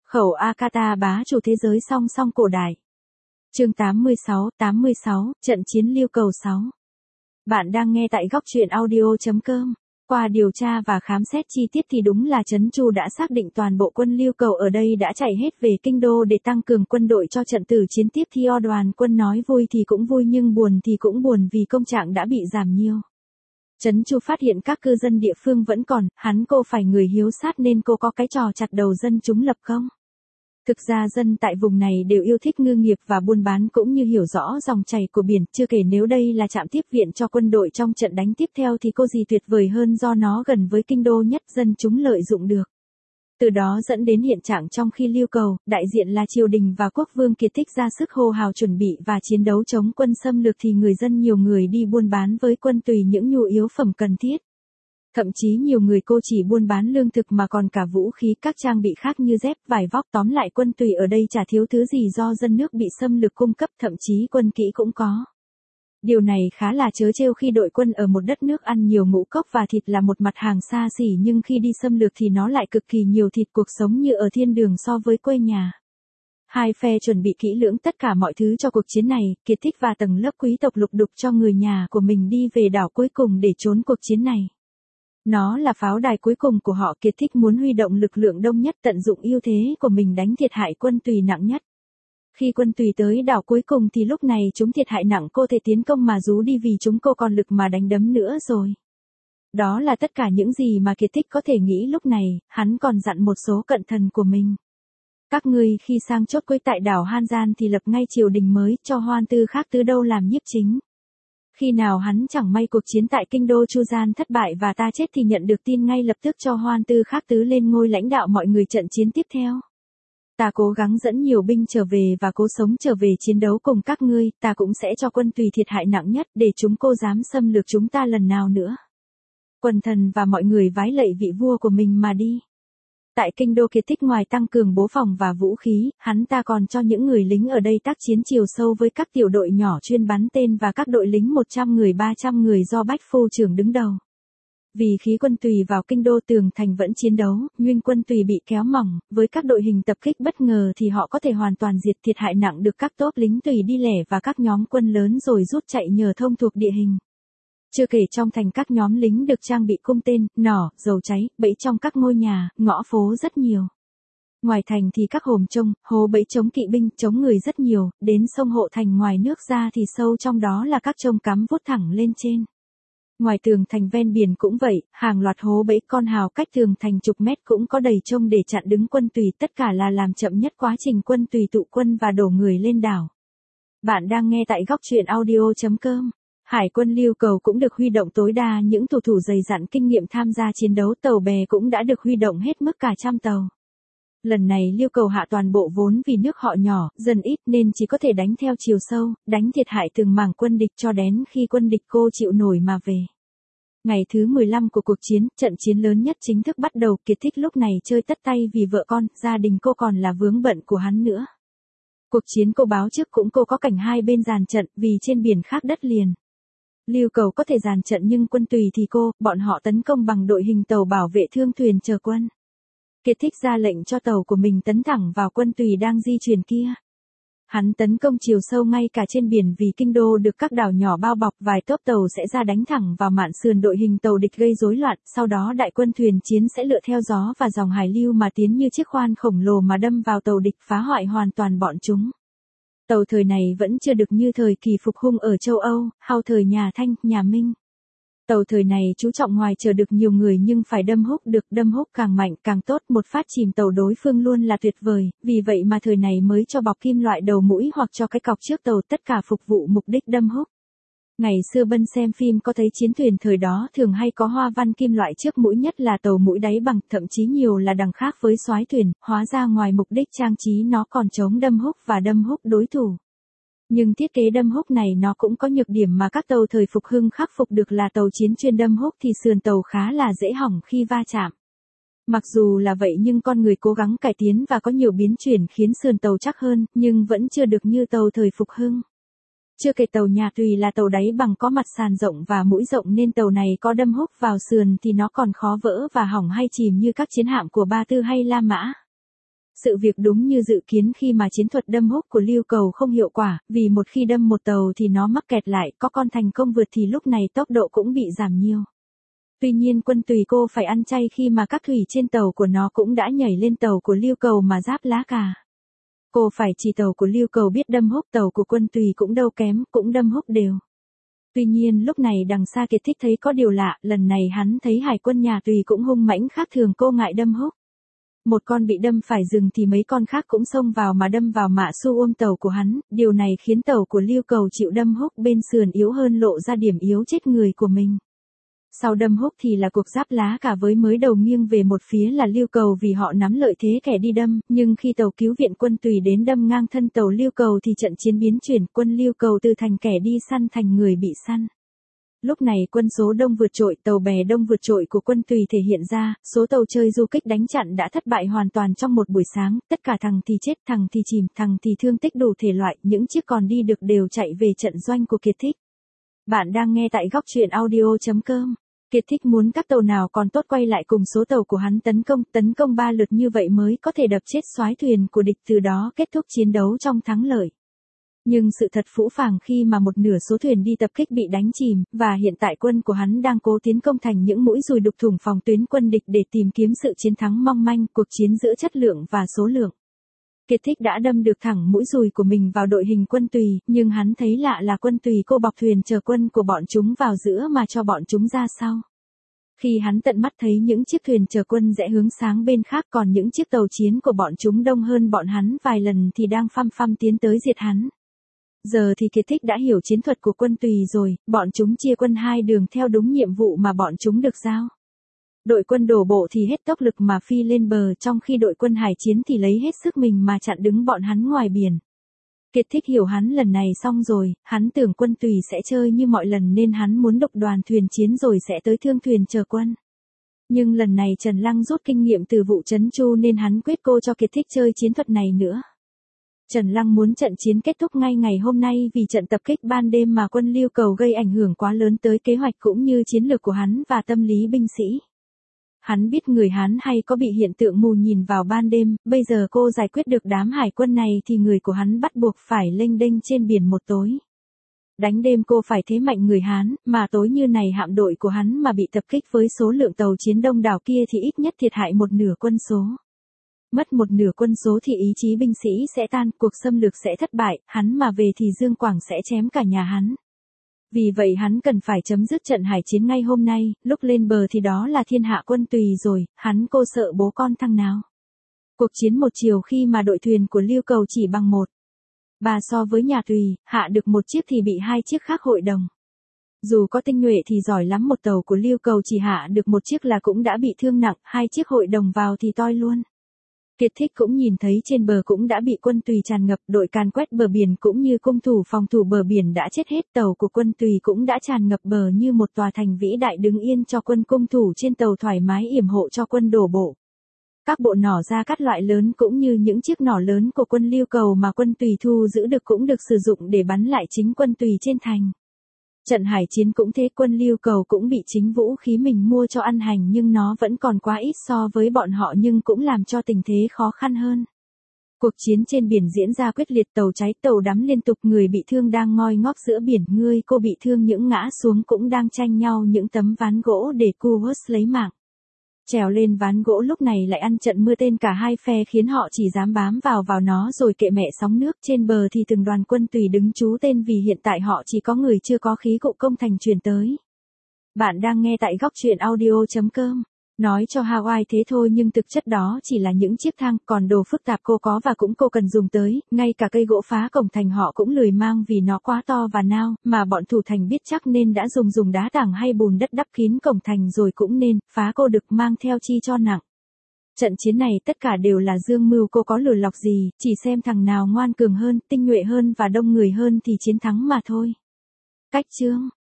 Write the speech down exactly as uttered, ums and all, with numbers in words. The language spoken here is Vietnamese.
Khẩu Akata bá chủ thế giới song song cổ đại. Chương tám mươi sáu, tám mươi sáu, trận chiến Liêu Cầu sáu. Bạn đang nghe tại góc truyện audio chấm com. Qua điều tra và khám xét chi tiết thì đúng là Trấn Chu đã xác định toàn bộ quân Liêu Cầu ở đây đã chạy hết về kinh đô để tăng cường quân đội cho trận tử chiến tiếp theo. Đoàn quân nói vui thì cũng vui nhưng buồn thì cũng buồn vì công trạng đã bị giảm nhiều. Trấn Chu phát hiện các cư dân địa phương vẫn còn, hắn cô phải người hiếu sát nên cô có cái trò chặt đầu dân chúng lập công. Thực ra dân tại vùng này đều yêu thích ngư nghiệp và buôn bán cũng như hiểu rõ dòng chảy của biển, chưa kể nếu đây là trạm tiếp viện cho quân đội trong trận đánh tiếp theo thì có gì tuyệt vời hơn, do nó gần với kinh đô nhất, dân chúng lợi dụng được. Từ đó dẫn đến hiện trạng trong khi Liêu Cầu, đại diện là triều đình và quốc vương Kiệt Thích ra sức hô hào chuẩn bị và chiến đấu chống quân xâm lược thì người dân nhiều người đi buôn bán với quân tùy những nhu yếu phẩm cần thiết. Thậm chí nhiều người cô chỉ buôn bán lương thực mà còn cả vũ khí, các trang bị khác như dép, vải vóc, tóm lại quân tùy ở đây chả thiếu thứ gì do dân nước bị xâm lược cung cấp, thậm chí quân kỹ cũng có. Điều này khá là trớ trêu khi đội quân ở một đất nước ăn nhiều ngũ cốc và thịt là một mặt hàng xa xỉ, nhưng khi đi xâm lược thì nó lại cực kỳ nhiều thịt, cuộc sống như ở thiên đường so với quê nhà. Hai phe chuẩn bị kỹ lưỡng tất cả mọi thứ cho cuộc chiến này, Kiệt Thích và tầng lớp quý tộc lục đục cho người nhà của mình đi về đảo cuối cùng để trốn cuộc chiến này. Nó là pháo đài cuối cùng của họ. Kiệt Thích muốn huy động lực lượng đông nhất, tận dụng ưu thế của mình đánh thiệt hại quân tùy nặng nhất. Khi quân tùy tới đảo cuối cùng thì lúc này chúng thiệt hại nặng, cô thể tiến công mà rú đi vì chúng cô còn lực mà đánh đấm nữa rồi. Đó là tất cả những gì mà Kiệt Thích có thể nghĩ lúc này, hắn còn dặn một số cận thần của mình. Các ngươi khi sang chốt cuối tại đảo Han Gian thì lập ngay triều đình mới, cho Hoan Tư khác tứ đâu làm nhiếp chính. Khi nào hắn chẳng may cuộc chiến tại kinh đô Chu Gian thất bại và ta chết thì nhận được tin ngay lập tức cho Hoan Tư khác tứ lên ngôi lãnh đạo mọi người trận chiến tiếp theo. Ta cố gắng dẫn nhiều binh trở về và cố sống trở về chiến đấu cùng các ngươi, ta cũng sẽ cho quân tùy thiệt hại nặng nhất để chúng cô dám xâm lược chúng ta lần nào nữa. Quần thần và mọi người vái lạy vị vua của mình mà đi. Tại kinh đô, Kiệt Thích ngoài tăng cường bố phòng và vũ khí, hắn ta còn cho những người lính ở đây tác chiến chiều sâu với các tiểu đội nhỏ chuyên bắn tên và các đội lính một trăm người ba trăm người do Bách Phu trưởng đứng đầu. Vì khí quân tùy vào kinh đô, tường thành vẫn chiến đấu, nhưng quân tùy bị kéo mỏng, với các đội hình tập kích bất ngờ thì họ có thể hoàn toàn diệt, thiệt hại nặng được các tốp lính tùy đi lẻ và các nhóm quân lớn rồi rút chạy nhờ thông thuộc địa hình. Chưa kể trong thành các nhóm lính được trang bị cung tên, nỏ, dầu cháy, bẫy trong các ngôi nhà, ngõ phố rất nhiều. Ngoài thành thì các hòm trông, hố bẫy chống kỵ binh, chống người rất nhiều, đến sông hộ thành ngoài nước ra thì sâu trong đó là các trông cắm vút thẳng lên trên. Ngoài tường thành ven biển cũng vậy, hàng loạt hố bẫy con hào cách tường thành chục mét cũng có đầy trông để chặn đứng quân tùy, tất cả là làm chậm nhất quá trình quân tùy tụ quân và đổ người lên đảo. Bạn đang nghe tại góc truyện audio chấm com. Hải quân Liêu Cầu cũng được huy động tối đa những thủ thủ dày dặn kinh nghiệm tham gia chiến đấu, tàu bè cũng đã được huy động hết mức cả trăm tàu. Lần này Liêu Cầu hạ toàn bộ vốn vì nước họ nhỏ, dân ít nên chỉ có thể đánh theo chiều sâu, đánh thiệt hại từng mảng quân địch cho đến khi quân địch cô chịu nổi mà về. Ngày thứ mười lăm của cuộc chiến, trận chiến lớn nhất chính thức bắt đầu. Kiệt Thích lúc này chơi tất tay vì vợ con, gia đình cô còn là vướng bận của hắn nữa. Cuộc chiến cô báo trước cũng cô có cảnh hai bên dàn trận vì trên biển khác đất liền. Liêu Cầu có thể dàn trận nhưng quân tùy thì cô, bọn họ tấn công bằng đội hình tàu bảo vệ thương thuyền chờ quân. Kiệt Thích ra lệnh cho tàu của mình tấn thẳng vào quân tùy đang di chuyển kia. Hắn tấn công chiều sâu ngay cả trên biển vì kinh đô được các đảo nhỏ bao bọc, vài tốp tàu sẽ ra đánh thẳng vào mạn sườn đội hình tàu địch gây rối loạn, sau đó đại quân thuyền chiến sẽ lựa theo gió và dòng hải lưu mà tiến như chiếc khoan khổng lồ mà đâm vào tàu địch, phá hoại hoàn toàn bọn chúng. Tàu thời này vẫn chưa được như thời kỳ phục hưng ở châu Âu, hao thời nhà Thanh, nhà Minh. Tàu thời này chú trọng ngoài chờ được nhiều người nhưng phải đâm húc được, đâm húc càng mạnh càng tốt, một phát chìm tàu đối phương luôn là tuyệt vời, vì vậy mà thời này mới cho bọc kim loại đầu mũi hoặc cho cái cọc trước tàu, tất cả phục vụ mục đích đâm húc. Ngày xưa Bân xem phim có thấy chiến thuyền thời đó thường hay có hoa văn kim loại trước mũi, nhất là tàu mũi đáy bằng, thậm chí nhiều là đằng khác với soái thuyền, hóa ra ngoài mục đích trang trí nó còn chống đâm húc và đâm húc đối thủ. Nhưng thiết kế đâm húc này nó cũng có nhược điểm mà các tàu thời phục hưng khắc phục được, là tàu chiến chuyên đâm húc thì sườn tàu khá là dễ hỏng khi va chạm. Mặc dù là vậy nhưng con người cố gắng cải tiến và có nhiều biến chuyển khiến sườn tàu chắc hơn, nhưng vẫn chưa được như tàu thời phục hưng. Chưa kể tàu nhà Tùy là tàu đáy bằng có mặt sàn rộng và mũi rộng nên tàu này có đâm húc vào sườn thì nó còn khó vỡ và hỏng hay chìm như các chiến hạm của Ba Tư hay La Mã. Sự việc đúng như dự kiến khi mà chiến thuật đâm húc của Lưu Cầu không hiệu quả, vì một khi đâm một tàu thì nó mắc kẹt lại, có con thành công vượt thì lúc này tốc độ cũng bị giảm nhiều. Tuy nhiên quân Tùy cô phải ăn chay khi mà các thủy trên tàu của nó cũng đã nhảy lên tàu của Lưu Cầu mà giáp lá cà. Cô phải chỉ tàu của Lưu Cầu biết đâm húc, tàu của quân Tùy cũng đâu kém, cũng đâm húc đều. Tuy nhiên lúc này đằng xa Kiệt Thích thấy có điều lạ, lần này hắn thấy hải quân nhà Tùy cũng hung mãnh khác thường, cô ngại đâm húc. Một con bị đâm phải dừng thì mấy con khác cũng xông vào mà đâm vào mạ su ôm tàu của hắn, điều này khiến tàu của Lưu Cầu chịu đâm húc bên sườn yếu hơn, lộ ra điểm yếu chết người của mình. Sau đâm húc thì là cuộc giáp lá cả với mới đầu nghiêng về một phía là Lưu Cầu vì họ nắm lợi thế kẻ đi đâm, nhưng khi tàu cứu viện quân Tùy đến đâm ngang thân tàu Lưu Cầu thì trận chiến biến chuyển, quân Lưu Cầu từ thành kẻ đi săn thành người bị săn. Lúc này quân số đông vượt trội, tàu bè đông vượt trội của quân Tùy thể hiện ra, số tàu chơi du kích đánh chặn đã thất bại hoàn toàn trong một buổi sáng, tất cả thằng thì chết, thằng thì chìm, thằng thì thương tích đủ thể loại, những chiếc còn đi được đều chạy về trận doanh của Kiệt Thích. Bạn đang nghe tại góc truyện audio chấm com. Kiệt Thích muốn các tàu nào còn tốt quay lại cùng số tàu của hắn tấn công, tấn công ba lượt như vậy mới có thể đập chết soái thuyền của địch, từ đó kết thúc chiến đấu trong thắng lợi. Nhưng sự thật phũ phàng khi mà một nửa số thuyền đi tập kích bị đánh chìm, và hiện tại quân của hắn đang cố tiến công thành những mũi dùi đục thủng phòng tuyến quân địch để tìm kiếm sự chiến thắng mong manh, cuộc chiến giữa chất lượng và số lượng. Kiệt Thích đã đâm được thẳng mũi dùi của mình vào đội hình quân Tùy, nhưng hắn thấy lạ là quân Tùy cô bọc thuyền chờ quân của bọn chúng vào giữa mà cho bọn chúng ra sau. Khi hắn tận mắt thấy những chiếc thuyền chờ quân rẽ hướng sáng bên khác, còn những chiếc tàu chiến của bọn chúng đông hơn bọn hắn vài lần thì đang phăm phăm tiến tới diệt hắn. Giờ thì Kiệt Thích đã hiểu chiến thuật của quân Tùy rồi, bọn chúng chia quân hai đường theo đúng nhiệm vụ mà bọn chúng được giao. Đội quân đổ bộ thì hết tốc lực mà phi lên bờ, trong khi đội quân hải chiến thì lấy hết sức mình mà chặn đứng bọn hắn ngoài biển. Kiệt Thích hiểu hắn lần này xong rồi, hắn tưởng quân Tùy sẽ chơi như mọi lần nên hắn muốn độc đoàn thuyền chiến rồi sẽ tới thương thuyền chờ quân. Nhưng lần này Trần Lăng rút kinh nghiệm từ vụ Trấn Chu nên hắn quyết cô cho Kiệt Thích chơi chiến thuật này nữa. Trần Lăng muốn trận chiến kết thúc ngay ngày hôm nay vì trận tập kích ban đêm mà quân Lưu Cầu gây ảnh hưởng quá lớn tới kế hoạch cũng như chiến lược của hắn và tâm lý binh sĩ. Hắn biết người Hán hay có bị hiện tượng mù nhìn vào ban đêm, bây giờ cô giải quyết được đám hải quân này thì người của hắn bắt buộc phải lênh đênh trên biển một tối. Đánh đêm cô phải thế mạnh người Hán, mà tối như này hạm đội của hắn mà bị tập kích với số lượng tàu chiến đông đảo kia thì ít nhất thiệt hại một nửa quân số. Mất một nửa quân số thì ý chí binh sĩ sẽ tan, cuộc xâm lược sẽ thất bại, hắn mà về thì Dương Quảng sẽ chém cả nhà hắn. Vì vậy hắn cần phải chấm dứt trận hải chiến ngay hôm nay, lúc lên bờ thì đó là thiên hạ quân Tùy rồi, hắn cô sợ bố con thằng nào. Cuộc chiến một chiều khi mà đội thuyền của Lưu Cầu chỉ bằng một. Bà so với nhà Tùy, hạ được một chiếc thì bị hai chiếc khác hội đồng. Dù có tinh nhuệ thì giỏi lắm, một tàu của Lưu Cầu chỉ hạ được một chiếc là cũng đã bị thương nặng, hai chiếc hội đồng vào thì toi luôn. Kiệt Thích cũng nhìn thấy trên bờ cũng đã bị quân Tùy tràn ngập, đội càn quét bờ biển cũng như cung thủ phòng thủ bờ biển đã chết hết, tàu của quân Tùy cũng đã tràn ngập bờ như một tòa thành vĩ đại đứng yên cho quân cung thủ trên tàu thoải mái yểm hộ cho quân đổ bộ. Các bộ nỏ ra các loại lớn cũng như những chiếc nỏ lớn của quân Lưu Cầu mà quân Tùy thu giữ được cũng được sử dụng để bắn lại chính quân Tùy trên thành. Trận hải chiến cũng thế, quân Lưu Cầu cũng bị chính vũ khí mình mua cho ăn hành nhưng nó vẫn còn quá ít so với bọn họ, nhưng cũng làm cho tình thế khó khăn hơn. Cuộc chiến trên biển diễn ra quyết liệt, tàu cháy tàu đắm liên tục, người bị thương đang ngoi ngóp giữa biển, người cô bị thương những ngã xuống cũng đang tranh nhau những tấm ván gỗ để cu hớt lấy mạng. Trèo lên ván gỗ lúc này lại ăn trận mưa tên cả hai phe khiến họ chỉ dám bám vào vào nó rồi kệ mẹ sóng nước. Trên bờ thì từng đoàn quân Tùy đứng trú tên vì hiện tại họ chỉ có người chưa có khí cụ công thành truyền tới. Bạn đang nghe tại góc truyện audio chấm com. Nói cho Hawaii thế thôi nhưng thực chất đó chỉ là những chiếc thang, còn đồ phức tạp cô có và cũng cô cần dùng tới, ngay cả cây gỗ phá cổng thành họ cũng lười mang vì nó quá to và nao, mà bọn thủ thành biết chắc nên đã dùng dùng đá tảng hay bùn đất đắp kín cổng thành rồi cũng nên, phá cô được mang theo chi cho nặng. Trận chiến này tất cả đều là dương mưu, cô có lừa lọc gì, chỉ xem thằng nào ngoan cường hơn, tinh nhuệ hơn và đông người hơn thì chiến thắng mà thôi. Cách chương